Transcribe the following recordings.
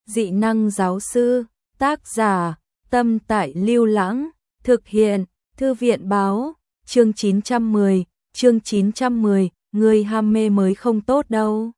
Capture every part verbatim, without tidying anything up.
Dị năng giáo sư, tác giả, Tâm Tại Lưu Lãng, thực hiện, Thư viện báo, chương chín trăm mười, chương chín trăm mười, người ham mê mới không tốt đâu.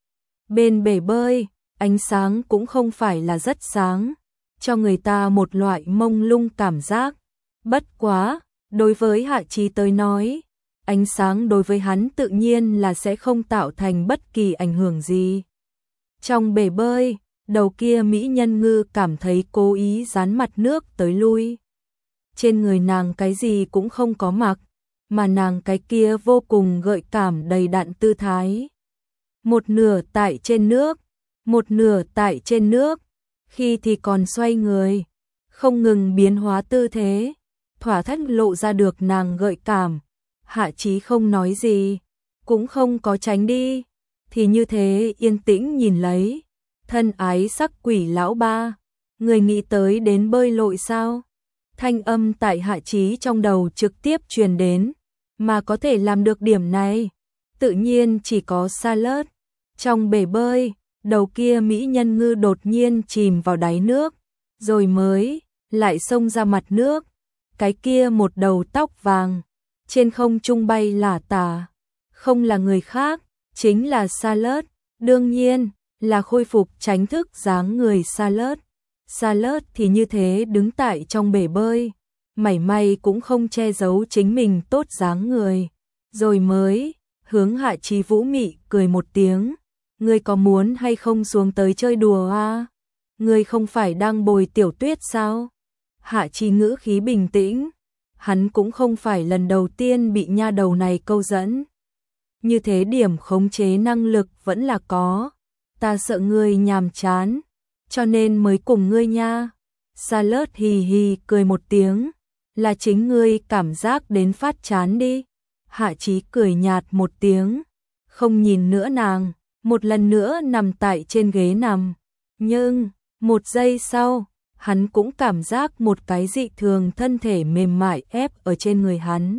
Bên bể bơi, ánh sáng cũng không phải là rất sáng, cho người ta một loại mông lung cảm giác. Bất quá, đối với Hạ Chí tới nói, ánh sáng đối với hắn tự nhiên là sẽ không tạo thành bất kỳ ảnh hưởng gì. Trong bể bơi, đầu kia mỹ nhân ngư cảm thấy cố ý dán mặt nước tới lui. Trên người nàng cái gì cũng không có mặc, mà nàng cái kia vô cùng gợi cảm đầy đặn tư thái. Một nửa tại trên nước, một nửa tại trên nước, khi thì còn xoay người, không ngừng biến hóa tư thế, thỏa thắt lộ ra được nàng gợi cảm. Hạ Chí không nói gì, cũng không có tránh đi, thì như thế yên tĩnh nhìn lấy. Thân ái sắc quỷ lão ba, người nghĩ tới đến bơi lội sao? Thanh âm tại Hạ Chí trong đầu trực tiếp truyền đến, mà có thể làm được điểm này, tự nhiên chỉ có Charlotte. Trong bể bơi, đầu kia mỹ nhân ngư đột nhiên chìm vào đáy nước, rồi mới lại xông ra mặt nước. Cái kia một đầu tóc vàng, trên không trung bay lả tả, không là người khác, chính là Charlotte, đương nhiên là khôi phục tránh thức dáng người Charlotte. Charlotte thì như thế đứng tại trong bể bơi, mảy may cũng không che giấu chính mình tốt dáng người, rồi mới hướng Hạ Chí vũ mị cười một tiếng. Ngươi có muốn hay không xuống tới chơi đùa à? Ngươi không phải đang bồi Tiểu Tuyết sao? Hạ Chí ngữ khí bình tĩnh, hắn cũng không phải lần đầu tiên bị nha đầu này câu dẫn. Như thế điểm khống chế năng lực vẫn là có, ta sợ ngươi nhàm chán, cho nên mới cùng ngươi nha. Charlotte hì hì cười một tiếng, là chính ngươi cảm giác đến phát chán đi. Hạ Chí cười nhạt một tiếng, không nhìn nữa nàng, một lần nữa nằm tại trên ghế nằm. Nhưng, một giây sau, hắn cũng cảm giác một cái dị thường thân thể mềm mại ép ở trên người hắn.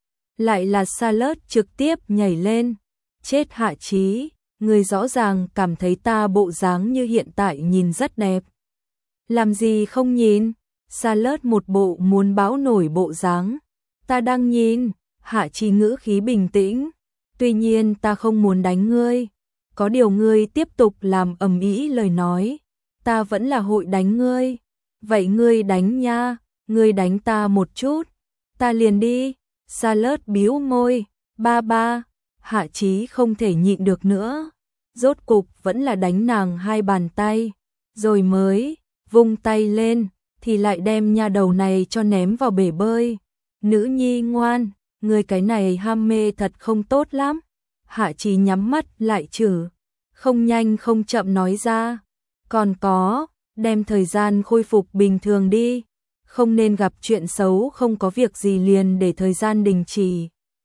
Lại là Charlotte trực tiếp nhảy lên. Chết Hạ Chí, người rõ ràng cảm thấy ta bộ dáng như hiện tại nhìn rất đẹp. Làm gì không nhìn? Charlotte một bộ muốn báo nổi bộ dáng. Ta đang nhìn. Hạ Chí ngữ khí bình tĩnh. Tuy nhiên ta không muốn đánh ngươi. Có điều ngươi tiếp tục làm ầm ĩ lời nói, ta vẫn là hội đánh ngươi. Vậy ngươi đánh nha, ngươi đánh ta một chút, ta liền đi. Charlotte bĩu môi, ba ba. Hạ Chí không thể nhịn được nữa, rốt cục vẫn là đánh nàng hai bàn tay, rồi mới vung tay lên, thì lại đem nha đầu này cho ném vào bể bơi. Nữ nhi ngoan, ngươi cái này ham mê thật không tốt lắm. Hạ Chí nhắm mắt lại chử, không nhanh không chậm nói ra. Còn có, đem thời gian khôi phục bình thường đi, không nên gặp chuyện xấu không có việc gì liền để thời gian đình chỉ.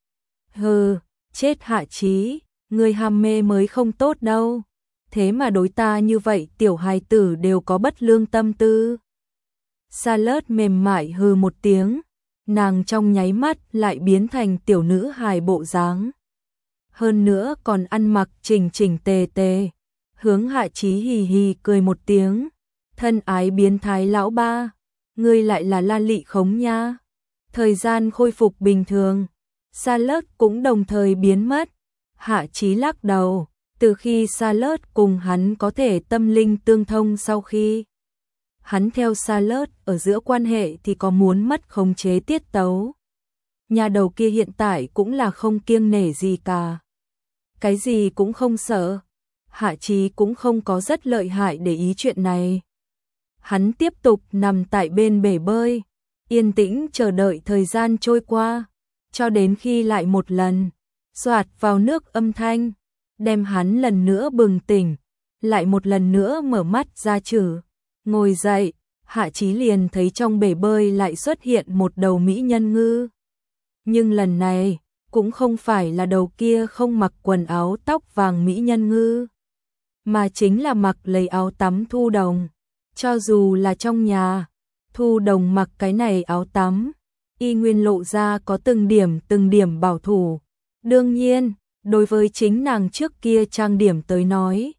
Hừ, chết Hạ Chí, người ham mê mới không tốt đâu. Thế mà đối ta như vậy tiểu hài tử đều có bất lương tâm tư. Charlotte mềm mại hừ một tiếng, nàng trong nháy mắt lại biến thành tiểu nữ hài bộ dáng. Hơn nữa còn ăn mặc chỉnh chỉnh tề tề, hướng Hạ Chí hì hì cười một tiếng. Thân ái biến thái lão ba, ngươi lại là La Lị khống nha. Thời gian khôi phục bình thường, Charlotte cũng đồng thời biến mất. Hạ Chí lắc đầu, từ khi Charlotte cùng hắn có thể tâm linh tương thông, sau khi hắn theo Charlotte ở giữa quan hệ thì có muốn mất khống chế tiết tấu. Nhà đầu kia hiện tại cũng là không kiêng nể gì cả, cái gì cũng không sợ. Hạ Chí cũng không có rất lợi hại để ý chuyện này. Hắn tiếp tục nằm tại bên bể bơi, yên tĩnh chờ đợi thời gian trôi qua, cho đến khi lại một lần xoạt vào nước âm thanh đem hắn lần nữa bừng tỉnh, lại một lần nữa mở mắt ra chử. Ngồi dậy, Hạ Chí liền thấy trong bể bơi lại xuất hiện một đầu mỹ nhân ngư. Nhưng lần này cũng không phải là đầu kia không mặc quần áo tóc vàng mỹ nhân ngư, mà chính là mặc lấy áo tắm Thu Đồng. Cho dù là trong nhà, Thu Đồng mặc cái này áo tắm, y nguyên lộ ra có từng điểm từng điểm bảo thủ. Đương nhiên, đối với chính nàng trước kia trang điểm tới nói,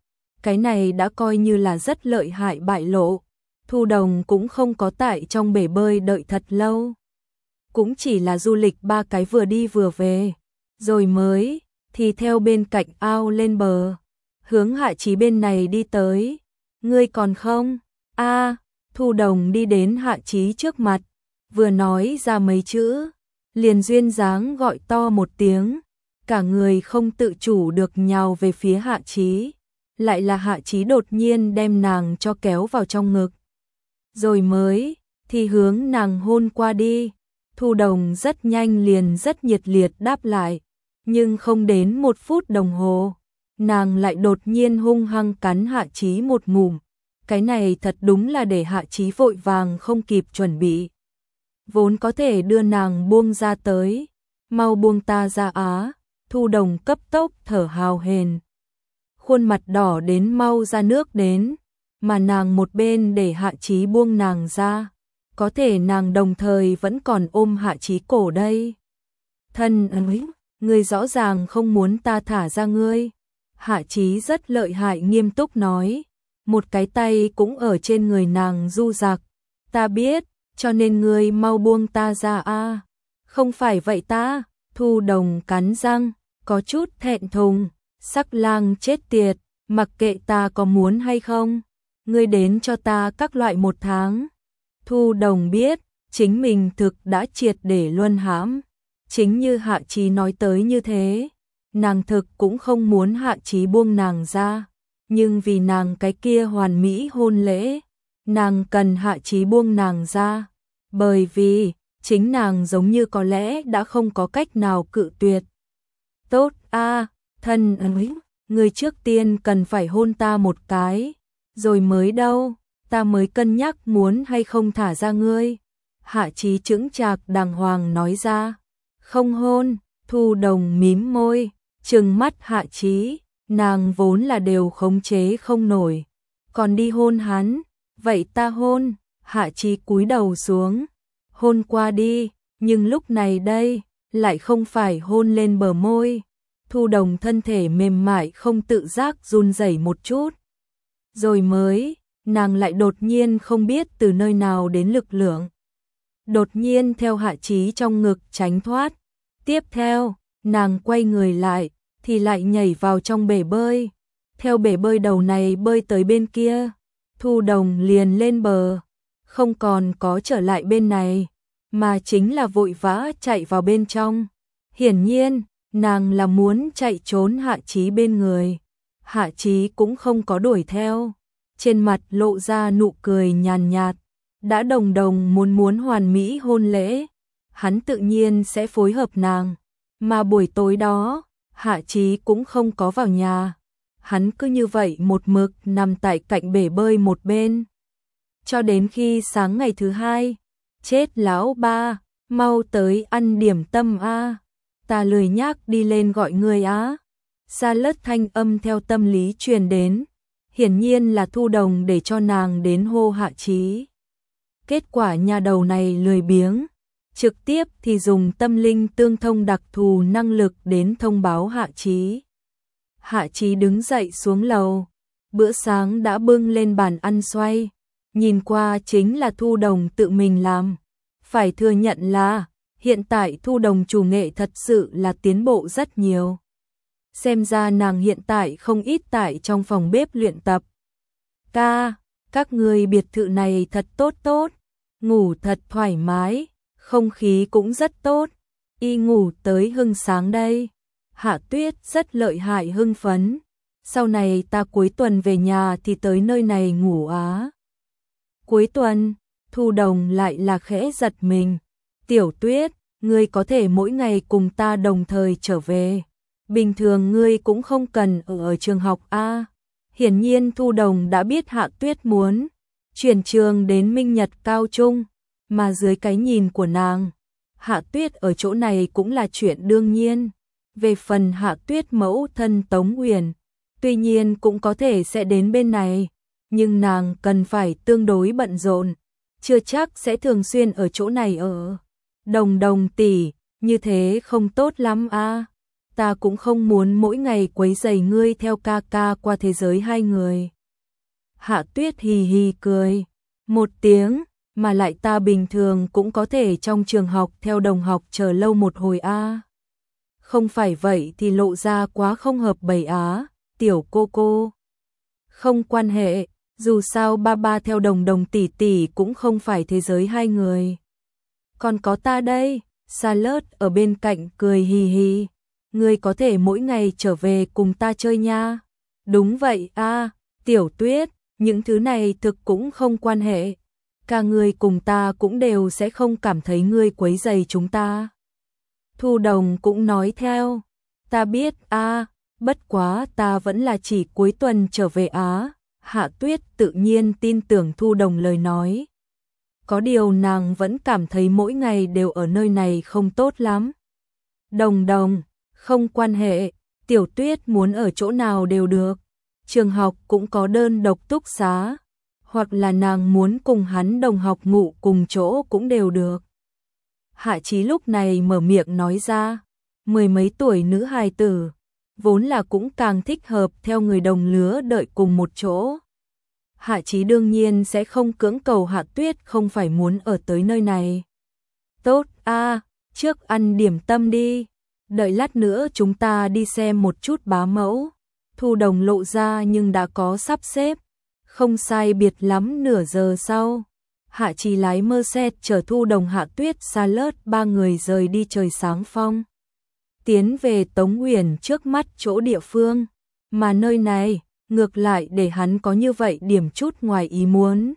cái này đã coi như là rất lợi hại bại lộ. Thu Đồng cũng không có tại trong bể bơi đợi thật lâu. Cũng chỉ là du lịch ba cái vừa đi vừa về, rồi mới thì theo bên cạnh ao lên bờ, hướng Hạ Chí bên này đi tới. Ngươi còn không? A, Thu Đồng đi đến Hạ Chí trước mặt, vừa nói ra mấy chữ, liền duyên dáng gọi to một tiếng, cả người không tự chủ được nhào về phía Hạ Chí. Lại là Hạ Chí đột nhiên đem nàng cho kéo vào trong ngực, rồi mới thì hướng nàng hôn qua đi. Thu Đồng rất nhanh liền rất nhiệt liệt đáp lại, nhưng không đến một phút đồng hồ, nàng lại đột nhiên hung hăng cắn Hạ Chí một ngụm. Cái này thật đúng là để Hạ Chí vội vàng không kịp chuẩn bị. Vốn có thể đưa nàng buông ra tới, mau buông ta ra á. Thu Đồng cấp tốc thở hào hển, khuôn mặt đỏ đến mau ra nước đến, mà nàng một bên để Hạ Chí buông nàng ra, có thể nàng đồng thời vẫn còn ôm Hạ Chí cổ đây. Thân ơi, ngươi rõ ràng không muốn ta thả ra ngươi. Hạ Chí rất lợi hại nghiêm túc nói, một cái tay cũng ở trên người nàng du dặc. Ta biết, cho nên ngươi mau buông ta ra a. Không phải vậy ta. Thu Đồng cắn răng, có chút thẹn thùng, sắc lang chết tiệt, mặc kệ ta có muốn hay không, ngươi đến cho ta các loại một tháng. Thu Đồng biết, chính mình thực đã triệt để luân hãm, chính như Hạ Chí nói tới như thế, nàng thực cũng không muốn Hạ Chí buông nàng ra, nhưng vì nàng cái kia hoàn mỹ hôn lễ, nàng cần Hạ Chí buông nàng ra, bởi vì chính nàng giống như có lẽ đã không có cách nào cự tuyệt. Tốt a, thân ơi, ngươi trước tiên cần phải hôn ta một cái, rồi mới đâu, ta mới cân nhắc muốn hay không thả ra ngươi. Hạ Chí chững chạc đàng hoàng nói ra. Không hôn. Thu Đồng mím môi, trừng mắt Hạ Chí, nàng vốn là đều khống chế không nổi, còn đi hôn hắn, vậy ta hôn. Hạ Chí cúi đầu xuống, hôn qua đi, nhưng lúc này đây, lại không phải hôn lên bờ môi. Thu Đồng thân thể mềm mại không tự giác run rẩy một chút, rồi mới, nàng lại đột nhiên không biết từ nơi nào đến lực lượng, đột nhiên theo Hạ Chí trong ngực tránh thoát. Tiếp theo, nàng quay người lại, thì lại nhảy vào trong bể bơi, theo bể bơi đầu này bơi tới bên kia. Thu Đồng liền lên bờ, không còn có trở lại bên này, mà chính là vội vã chạy vào bên trong. Hiển nhiên, nàng là muốn chạy trốn Hạ Chí bên người. Hạ Chí cũng không có đuổi theo, trên mặt lộ ra nụ cười nhàn nhạt, đã đồng đồng muốn muốn hoàn mỹ hôn lễ, hắn tự nhiên sẽ phối hợp nàng. Mà buổi tối đó, Hạ Chí cũng không có vào nhà, hắn cứ như vậy một mực nằm tại cạnh bể bơi một bên, cho đến khi sáng ngày thứ hai. Chết lão ba, mau tới ăn điểm tâm a, ta lười nhác đi lên gọi người á. Xa lất thanh âm theo tâm lý truyền đến, hiển nhiên là Thu Đồng để cho nàng đến hô Hạ Chí. Kết quả nhà đầu này lười biếng, trực tiếp thì dùng tâm linh tương thông đặc thù năng lực đến thông báo Hạ Chí. Hạ Chí đứng dậy xuống lầu, bữa sáng đã bưng lên bàn ăn xoay, nhìn qua chính là Thu Đồng tự mình làm. Phải thừa nhận là, hiện tại Thu Đồng chủ nghệ thật sự là tiến bộ rất nhiều. Xem ra nàng hiện tại không ít tại trong phòng bếp luyện tập. Ca, các người biệt thự này thật tốt tốt, ngủ thật thoải mái, không khí cũng rất tốt, y ngủ tới hưng sáng đây. Hạ Tuyết rất lợi hại hưng phấn, sau này ta cuối tuần về nhà thì tới nơi này ngủ á. Cuối tuần, Thu Đồng lại là khẽ giật mình. Tiểu Tuyết, ngươi có thể mỗi ngày cùng ta đồng thời trở về. Bình thường ngươi cũng không cần ở, ở trường học a. Hiển nhiên Thu Đồng đã biết Hạ Tuyết muốn chuyển trường đến Minh Nhật Cao Trung, mà dưới cái nhìn của nàng, Hạ Tuyết ở chỗ này cũng là chuyện đương nhiên. Về phần Hạ Tuyết mẫu thân Tống Uyển, tuy nhiên cũng có thể sẽ đến bên này, nhưng nàng cần phải tương đối bận rộn, chưa chắc sẽ thường xuyên ở chỗ này ở. Đồng Đồng tỷ, như thế không tốt lắm a. ta cũng không muốn mỗi ngày quấy rầy ngươi theo ca ca qua thế giới hai người. Hạ Tuyết hì hì cười một tiếng, mà lại ta bình thường cũng có thể trong trường học theo đồng học chờ lâu một hồi a. À. Không phải vậy thì lộ ra quá không hợp bầy á, tiểu cô cô. Không quan hệ, dù sao ba ba theo đồng đồng tỷ tỷ cũng không phải thế giới hai người. Còn có ta đây, Charlotte ở bên cạnh cười hì hì. Ngươi có thể mỗi ngày trở về cùng ta chơi nha. Đúng vậy a, à, Tiểu Tuyết, những thứ này thực cũng không quan hệ. Cả người cùng ta cũng đều sẽ không cảm thấy ngươi quấy rầy chúng ta. Thu Đồng cũng nói theo. Ta biết a, à, bất quá ta vẫn là chỉ cuối tuần trở về á. Hạ Tuyết tự nhiên tin tưởng Thu Đồng lời nói. Có điều nàng vẫn cảm thấy mỗi ngày đều ở nơi này không tốt lắm. Đồng Đồng, không quan hệ, Tiểu Tuyết muốn ở chỗ nào đều được. Trường học cũng có đơn độc túc xá, hoặc là nàng muốn cùng hắn đồng học ngủ cùng chỗ cũng đều được. Hạ Chí lúc này mở miệng nói ra, mười mấy tuổi nữ hài tử, vốn là cũng càng thích hợp theo người đồng lứa đợi cùng một chỗ. Hạ Chí đương nhiên sẽ không cưỡng cầu Hạ Tuyết không phải muốn ở tới nơi này. Tốt a, à, trước ăn điểm tâm đi, đợi lát nữa chúng ta đi xem một chút bá mẫu. Thu Đồng lộ ra nhưng đã có sắp xếp, không sai biệt lắm nửa giờ sau. Hạ Chí lái Mercedes chở Thu Đồng, Hạ Tuyết, Charlotte ba người rời đi trời sáng phong. Tiến về Tống Uyển trước mắt chỗ địa phương, mà nơi này ngược lại để hắn có như vậy điểm chút ngoài ý muốn.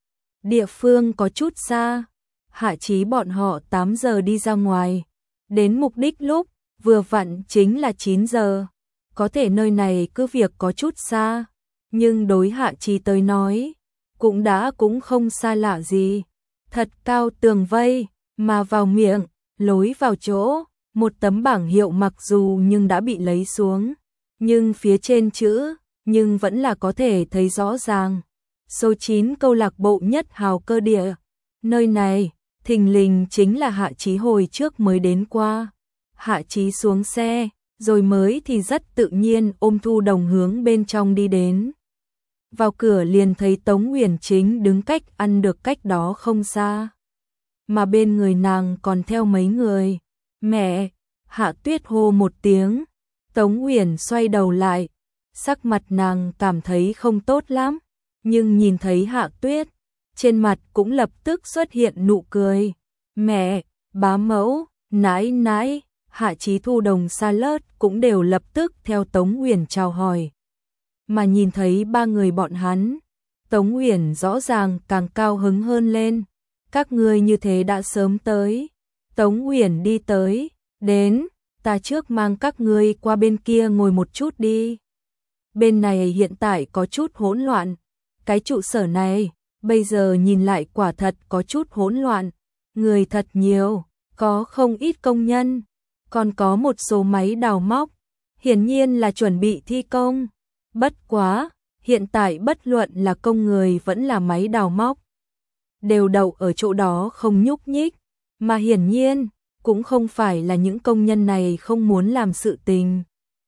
Địa phương có chút xa, Hạ Chí bọn họ tám giờ đi ra ngoài, đến mục đích lúc vừa vặn chính là chín giờ. Có thể nơi này cứ việc có chút xa, nhưng đối Hạ Chí tới nói, cũng đã cũng không xa lạ gì. Thật cao tường vây, mà vào miệng, lối vào chỗ, một tấm bảng hiệu mặc dù nhưng đã bị lấy xuống, nhưng phía trên chữ, nhưng vẫn là có thể thấy rõ ràng. Số chín câu lạc bộ Nhất Hào Cơ Địa. Nơi này, thình lình chính là Hạ Chí hồi trước mới đến qua. Hạ Chí xuống xe, rồi mới thì rất tự nhiên ôm Thu Đồng hướng bên trong đi đến. Vào cửa liền thấy Tống Uyển chính đứng cách ăn được cách đó không xa. Mà bên người nàng còn theo mấy người. Mẹ, Hạ Tuyết hô một tiếng. Tống Uyển xoay đầu lại. Sắc mặt nàng cảm thấy không tốt lắm. Nhưng nhìn thấy Hạ Tuyết, trên mặt cũng lập tức xuất hiện nụ cười. Mẹ, bá mẫu, nãi nãi. Hạ Chí, Thu Đồng, Charlotte cũng đều lập tức theo Tống Uyển chào hỏi. Mà nhìn thấy ba người bọn hắn, Tống Uyển rõ ràng càng cao hứng hơn lên. Các ngươi như thế đã sớm tới. Tống Uyển đi tới, đến, ta trước mang các ngươi qua bên kia ngồi một chút đi. Bên này hiện tại có chút hỗn loạn. Cái trụ sở này, bây giờ nhìn lại quả thật có chút hỗn loạn. Người thật nhiều, có không ít công nhân. Còn có một số máy đào móc, hiển nhiên là chuẩn bị thi công. Bất quá, hiện tại bất luận là công người vẫn là máy đào móc, đều đậu ở chỗ đó không nhúc nhích, mà hiển nhiên, cũng không phải là những công nhân này không muốn làm sự tình,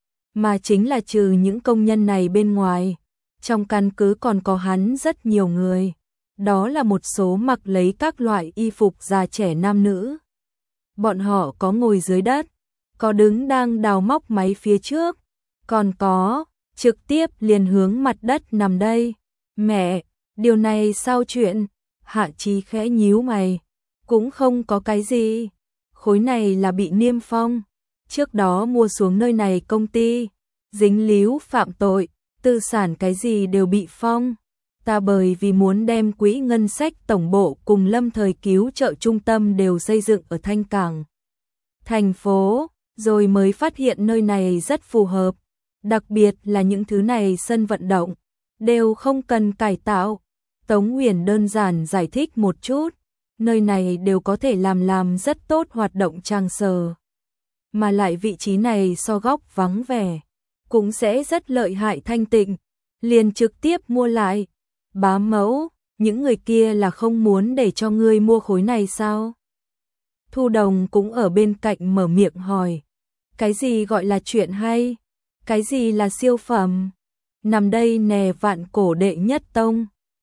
mà chính là trừ những công nhân này bên ngoài, trong căn cứ còn có hắn rất nhiều người, đó là một số mặc lấy các loại y phục già trẻ nam nữ. Bọn họ có ngồi dưới đất, có đứng đang đào móc máy phía trước, còn có trực tiếp liền hướng mặt đất nằm đây. Mẹ, điều này sao chuyện? Hạ Chí khẽ nhíu mày, cũng không có cái gì. Khối này là bị niêm phong, trước đó mua xuống nơi này công ty, dính líu phạm tội, tư sản cái gì đều bị phong. Ta bởi vì muốn đem quỹ ngân sách tổng bộ cùng lâm thời cứu trợ trung tâm đều xây dựng ở Thanh Cảng thành phố, rồi mới phát hiện nơi này rất phù hợp. Đặc biệt là những thứ này sân vận động, đều không cần cải tạo. Tống Uyển đơn giản giải thích một chút, nơi này đều có thể làm làm rất tốt hoạt động trang sở. Mà lại vị trí này so góc vắng vẻ, cũng sẽ rất lợi hại thanh tịnh, liền trực tiếp mua lại. Bá mẫu, những người kia là không muốn để cho ngươi mua khối này sao? Thu Đồng cũng ở bên cạnh mở miệng hỏi. Cái gì gọi là chuyện hay? Cái gì là siêu phẩm? Nằm đây nè vạn cổ đệ nhất tông.